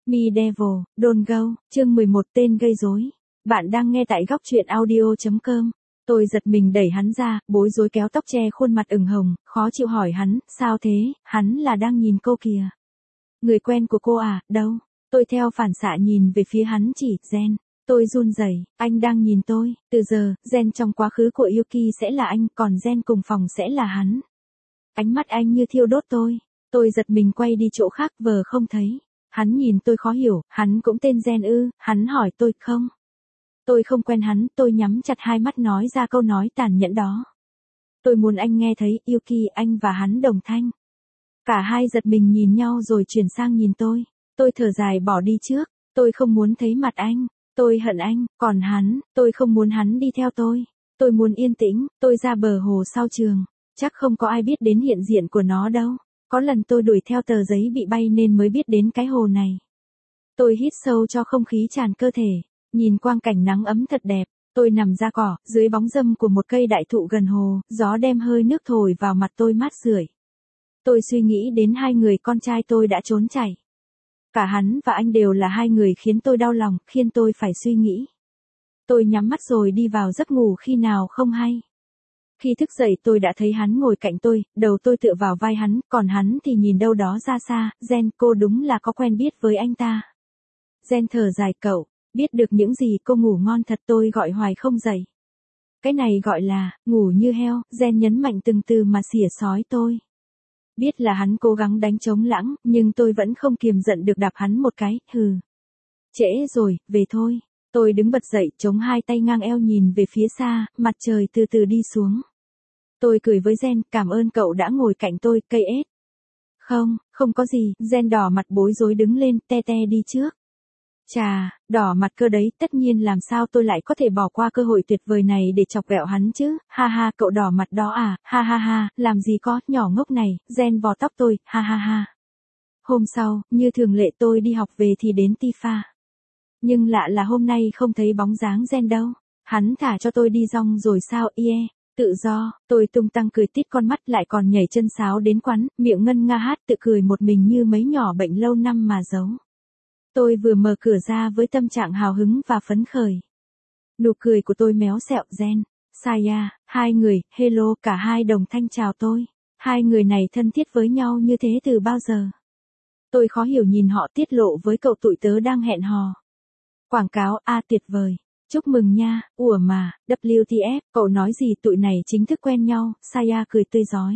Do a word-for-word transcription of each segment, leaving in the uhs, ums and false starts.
Me Devil, Don't Go, chương mười một tên gây rối. Bạn đang nghe tại góc truyện audio chấm com. Tôi giật mình đẩy hắn ra, bối rối kéo tóc che khuôn mặt ửng hồng, khó chịu hỏi hắn, sao thế, hắn là đang nhìn cô kìa. Người quen của cô à, đâu? Tôi theo phản xạ nhìn về phía hắn chỉ, Gen. Tôi run rẩy, anh đang nhìn tôi, từ giờ, Gen trong quá khứ của Yuki sẽ là anh, còn Gen cùng phòng sẽ là hắn. Ánh mắt anh như thiêu đốt tôi. Tôi giật mình quay đi chỗ khác vờ không thấy. Hắn nhìn tôi khó hiểu, hắn cũng tên Gen ư, hắn hỏi tôi, không. Tôi không quen hắn, tôi nhắm chặt hai mắt nói ra câu nói tàn nhẫn đó. Tôi muốn anh nghe thấy, Yuki, anh và hắn đồng thanh. Cả hai giật mình nhìn nhau rồi chuyển sang nhìn tôi. Tôi thở dài bỏ đi trước, tôi không muốn thấy mặt anh, tôi hận anh, còn hắn, tôi không muốn hắn đi theo tôi. Tôi muốn yên tĩnh, tôi ra bờ hồ sau trường, chắc không có ai biết đến hiện diện của nó đâu. Có lần tôi đuổi theo tờ giấy bị bay nên mới biết đến cái hồ này. Tôi hít sâu cho không khí tràn cơ thể, nhìn quang cảnh nắng ấm thật đẹp. Tôi nằm ra cỏ, dưới bóng râm của một cây đại thụ gần hồ, gió đem hơi nước thổi vào mặt tôi mát rượi. Tôi suy nghĩ đến hai người con trai tôi đã trốn chạy. Cả hắn và anh đều là hai người khiến tôi đau lòng, khiến tôi phải suy nghĩ. Tôi nhắm mắt rồi đi vào giấc ngủ khi nào không hay. Khi thức dậy tôi đã thấy hắn ngồi cạnh tôi, đầu tôi tựa vào vai hắn, còn hắn thì nhìn đâu đó ra xa. Gen, cô đúng là có quen biết với anh ta. Gen thở dài, cậu, biết được những gì cô ngủ ngon thật, tôi gọi hoài không dậy. Cái này gọi là, ngủ như heo, Gen nhấn mạnh từng từ mà xỉa xói tôi. Biết là hắn cố gắng đánh trống lãng, nhưng tôi vẫn không kiềm giận được đạp hắn một cái, hừ. Trễ rồi, về thôi. Tôi đứng bật dậy, chống hai tay ngang eo nhìn về phía xa, mặt trời từ từ đi xuống. Tôi cười với Gen, cảm ơn cậu đã ngồi cạnh tôi, cây ết. Không, không có gì, Gen đỏ mặt bối rối đứng lên, te te đi trước. Chà, đỏ mặt cơ đấy, tất nhiên làm sao tôi lại có thể bỏ qua cơ hội tuyệt vời này để chọc ghẹo hắn chứ, ha ha, cậu đỏ mặt đó à, ha ha ha, làm gì có, nhỏ ngốc này, Gen vò tóc tôi, ha ha ha. Hôm sau, như thường lệ tôi đi học về thì đến Tifa. Nhưng lạ là hôm nay không thấy bóng dáng Gen đâu, hắn thả cho tôi đi rong rồi sao, yeah. Tự do, tôi tung tăng cười tít con mắt lại còn nhảy chân sáo đến quán, miệng ngân nga hát tự cười một mình như mấy nhỏ bệnh lâu năm mà giấu. Tôi vừa mở cửa ra với tâm trạng hào hứng và phấn khởi. Nụ cười của tôi méo xẹo, Gen, Saya, hai người, hello, cả hai đồng thanh chào tôi. Hai người này thân thiết với nhau như thế từ bao giờ? Tôi khó hiểu nhìn họ tiết lộ với cậu tụi tớ đang hẹn hò. Quảng cáo, a à, tuyệt vời. Chúc mừng nha, ủa mà, vê tê ép, cậu nói gì tụi này chính thức quen nhau, Saya cười tươi rói.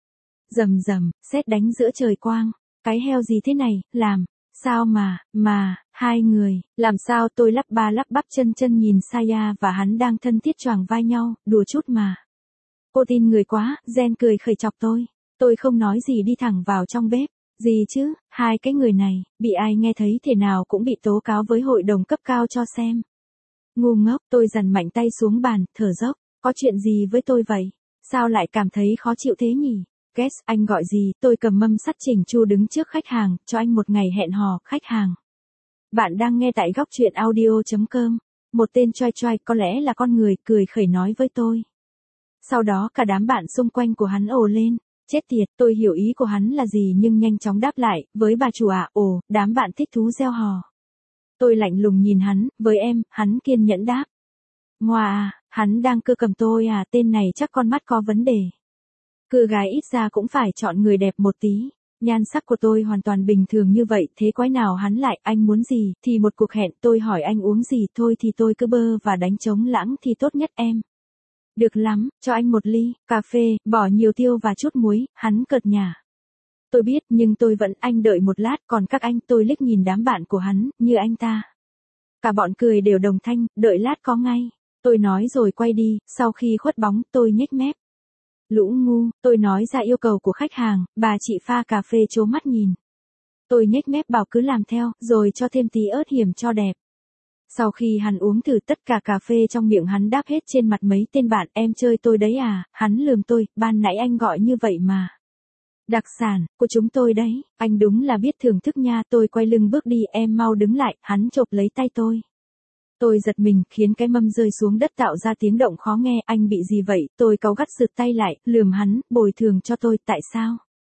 Rầm rầm, sét đánh giữa trời quang, cái heo gì thế này, làm, sao mà, mà, hai người, làm sao tôi lắp ba lắp bắp chân chân nhìn Saya và hắn đang thân thiết choàng vai nhau, đùa chút mà. Cô tin người quá, Gen cười khởi chọc tôi, tôi không nói gì đi thẳng vào trong bếp. Gì chứ, hai cái người này, bị ai nghe thấy thế nào cũng bị tố cáo với hội đồng cấp cao cho xem. Ngu ngốc, tôi dằn mạnh tay xuống bàn, thở dốc, có chuyện gì với tôi vậy? Sao lại cảm thấy khó chịu thế nhỉ? Guess, anh gọi gì? Tôi cầm mâm sắt chỉnh chu đứng trước khách hàng, cho anh một ngày hẹn hò, khách hàng. Bạn đang nghe tại góc truyện audio chấm com. Một tên choi choi, có lẽ là con người, cười khẩy nói với tôi. Sau đó cả đám bạn xung quanh của hắn ồ lên. Chết tiệt, tôi hiểu ý của hắn là gì nhưng nhanh chóng đáp lại, với bà chủ ạ, ồ, đám bạn thích thú reo hò. Tôi lạnh lùng nhìn hắn, với em, hắn kiên nhẫn đáp. Ngoà à, hắn đang cưa cầm tôi à, tên này chắc con mắt có vấn đề. Cưa gái ít ra cũng phải chọn người đẹp một tí. Nhan sắc của tôi hoàn toàn bình thường như vậy, thế quái nào hắn lại, anh muốn gì, thì một cuộc hẹn, tôi hỏi anh uống gì, thôi thì tôi cứ bơ và đánh trống lãng thì tốt nhất em. Được lắm, cho anh một ly, cà phê, bỏ nhiều tiêu và chút muối, hắn cợt nhả. Tôi biết, nhưng tôi vẫn, anh đợi một lát, còn các anh, tôi liếc nhìn đám bạn của hắn, như anh ta. Cả bọn cười đều đồng thanh, đợi lát có ngay. Tôi nói rồi quay đi, sau khi khuất bóng, tôi nhếch mép. Lũ ngu, tôi nói ra yêu cầu của khách hàng, bà chị pha cà phê trố mắt nhìn. Tôi nhếch mép bảo cứ làm theo, rồi cho thêm tí ớt hiểm cho đẹp. Sau khi hắn uống thử tất cả cà phê trong miệng hắn đáp hết trên mặt mấy tên bạn, em chơi tôi đấy à, hắn lườm tôi, ban nãy anh gọi như vậy mà. Đặc sản, của chúng tôi đấy, anh đúng là biết thưởng thức nha, tôi quay lưng bước đi, em mau đứng lại, hắn chộp lấy tay tôi. Tôi giật mình, khiến cái mâm rơi xuống đất tạo ra tiếng động khó nghe, anh bị gì vậy, tôi cáu gắt sượt tay lại, lườm hắn, bồi thường cho tôi, tại sao?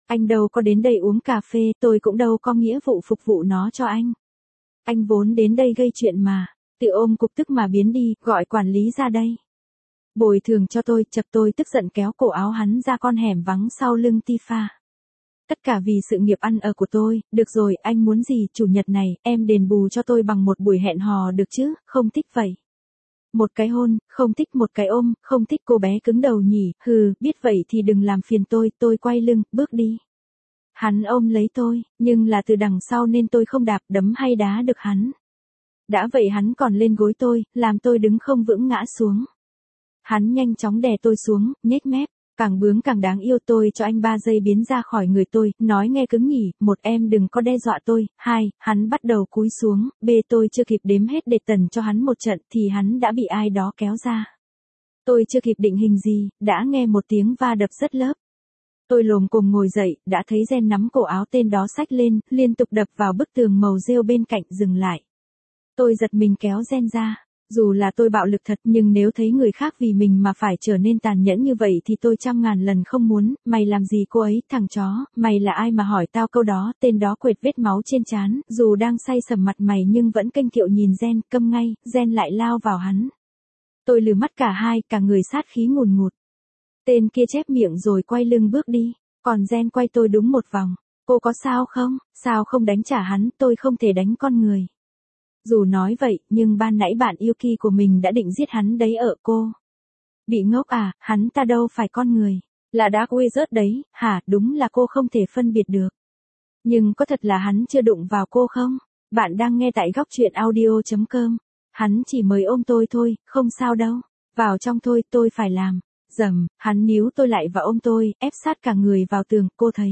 Anh đâu có đến đây uống cà phê, tôi cũng đâu có nghĩa vụ phục vụ nó cho anh. Anh vốn đến đây gây chuyện mà. Tự ôm cục tức mà biến đi, gọi quản lý ra đây. Bồi thường cho tôi, chập tôi tức giận kéo cổ áo hắn ra con hẻm vắng sau lưng Tifa. Tất cả vì sự nghiệp ăn ở của tôi, được rồi, anh muốn gì, chủ nhật này, em đền bù cho tôi bằng một buổi hẹn hò được chứ, không thích vậy. Một cái hôn, không thích một cái ôm, không thích cô bé cứng đầu nhỉ, hừ, biết vậy thì đừng làm phiền tôi, tôi quay lưng, bước đi. Hắn ôm lấy tôi, nhưng là từ đằng sau nên tôi không đạp đấm hay đá được hắn. Đã vậy hắn còn lên gối tôi, làm tôi đứng không vững ngã xuống. Hắn nhanh chóng đè tôi xuống, nhếch mép, càng bướng càng đáng yêu, tôi cho anh ba giây biến ra khỏi người tôi, nói nghe cứng nhỉ, một em đừng có đe dọa tôi, hai, hắn bắt đầu cúi xuống, bê tôi chưa kịp đếm hết để tần cho hắn một trận thì hắn đã bị ai đó kéo ra. Tôi chưa kịp định hình gì, đã nghe một tiếng va đập rất lớp. Tôi lồm cồm ngồi dậy, đã thấy Gen nắm cổ áo tên đó xách lên, liên tục đập vào bức tường màu rêu bên cạnh, dừng lại. Tôi giật mình kéo Gen ra. Dù là tôi bạo lực thật nhưng nếu thấy người khác vì mình mà phải trở nên tàn nhẫn như vậy thì tôi trăm ngàn lần không muốn. Mày làm gì cô ấy, thằng chó, mày là ai mà hỏi tao câu đó, tên đó quệt vết máu trên trán, dù đang say sầm mặt mày nhưng vẫn kênh kiệu nhìn Gen, câm ngay, Gen lại lao vào hắn. Tôi lừ mắt cả hai, cả người sát khí ngùn ngụt. Tên kia chép miệng rồi quay lưng bước đi, còn Gen quay tôi đúng một vòng. Cô có sao không, sao không đánh trả hắn, tôi không thể đánh con người. Dù nói vậy, nhưng ban nãy bạn yêu kỳ của mình đã định giết hắn đấy ở cô. Bị ngốc à, hắn ta đâu phải con người. Là Dark Wizard đấy, hả, đúng là cô không thể phân biệt được. Nhưng có thật là hắn chưa đụng vào cô không? Bạn đang nghe tại góc truyện audio chấm com. Hắn chỉ mới ôm tôi thôi, không sao đâu. Vào trong thôi, tôi phải làm. Dầm, hắn níu tôi lại và ôm tôi, ép sát cả người vào tường, cô thấy.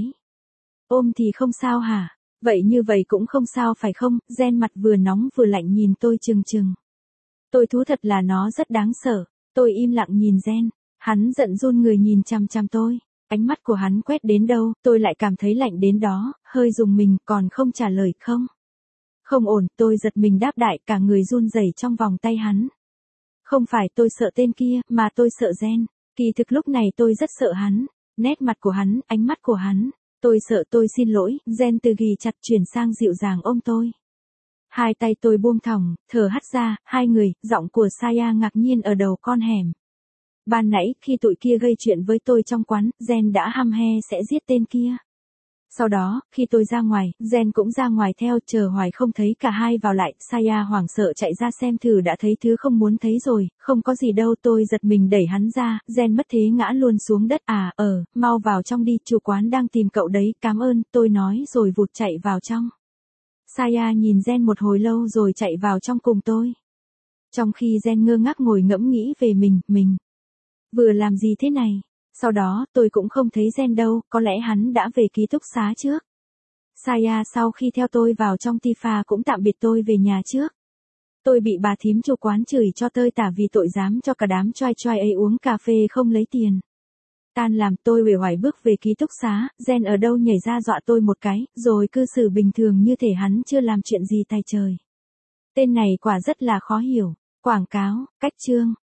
Ôm thì không sao hả? Vậy như vậy cũng không sao phải không? Gen mặt vừa nóng vừa lạnh nhìn tôi chừng chừng. Tôi thú thật là nó rất đáng sợ. Tôi im lặng nhìn Gen. Hắn giận run người nhìn chằm chằm tôi. Ánh mắt của hắn quét đến đâu, tôi lại cảm thấy lạnh đến đó, hơi rùng mình, còn không trả lời không. Không ổn, tôi giật mình đáp đại, cả người run rẩy trong vòng tay hắn. Không phải tôi sợ tên kia, mà tôi sợ Gen. Kỳ thực lúc này tôi rất sợ hắn. Nét mặt của hắn, ánh mắt của hắn. Tôi sợ tôi xin lỗi, Gen từ ghì chặt chuyển sang dịu dàng ôm tôi. Hai tay tôi buông thõng, thở hắt ra, hai người, giọng của Saya ngạc nhiên ở đầu con hẻm. Ban nãy, khi tụi kia gây chuyện với tôi trong quán, Gen đã hăm he sẽ giết tên kia. Sau đó, khi tôi ra ngoài, Gen cũng ra ngoài theo, chờ hoài không thấy cả hai vào lại, Saya hoảng sợ chạy ra xem thử đã thấy thứ không muốn thấy rồi, không có gì đâu, tôi giật mình đẩy hắn ra, Gen mất thế ngã luôn xuống đất, à, ờ, mau vào trong đi, chủ quán đang tìm cậu đấy, cảm ơn, tôi nói rồi vụt chạy vào trong. Saya nhìn Gen một hồi lâu rồi chạy vào trong cùng tôi. Trong khi Gen ngơ ngác ngồi ngẫm nghĩ về mình, mình vừa làm gì thế này? Sau đó, tôi cũng không thấy Gen đâu, có lẽ hắn đã về ký túc xá trước. Saya sau khi theo tôi vào trong Tifa cũng tạm biệt tôi về nhà trước. Tôi bị bà thím chủ quán chửi cho tơi tả vì tội dám cho cả đám choai choai ấy uống cà phê không lấy tiền. Tan làm tôi uể oải bước về ký túc xá, Gen ở đâu nhảy ra dọa tôi một cái, rồi cư xử bình thường như thể hắn chưa làm chuyện gì tay trời. Tên này quả rất là khó hiểu. Quảng cáo, cách chương.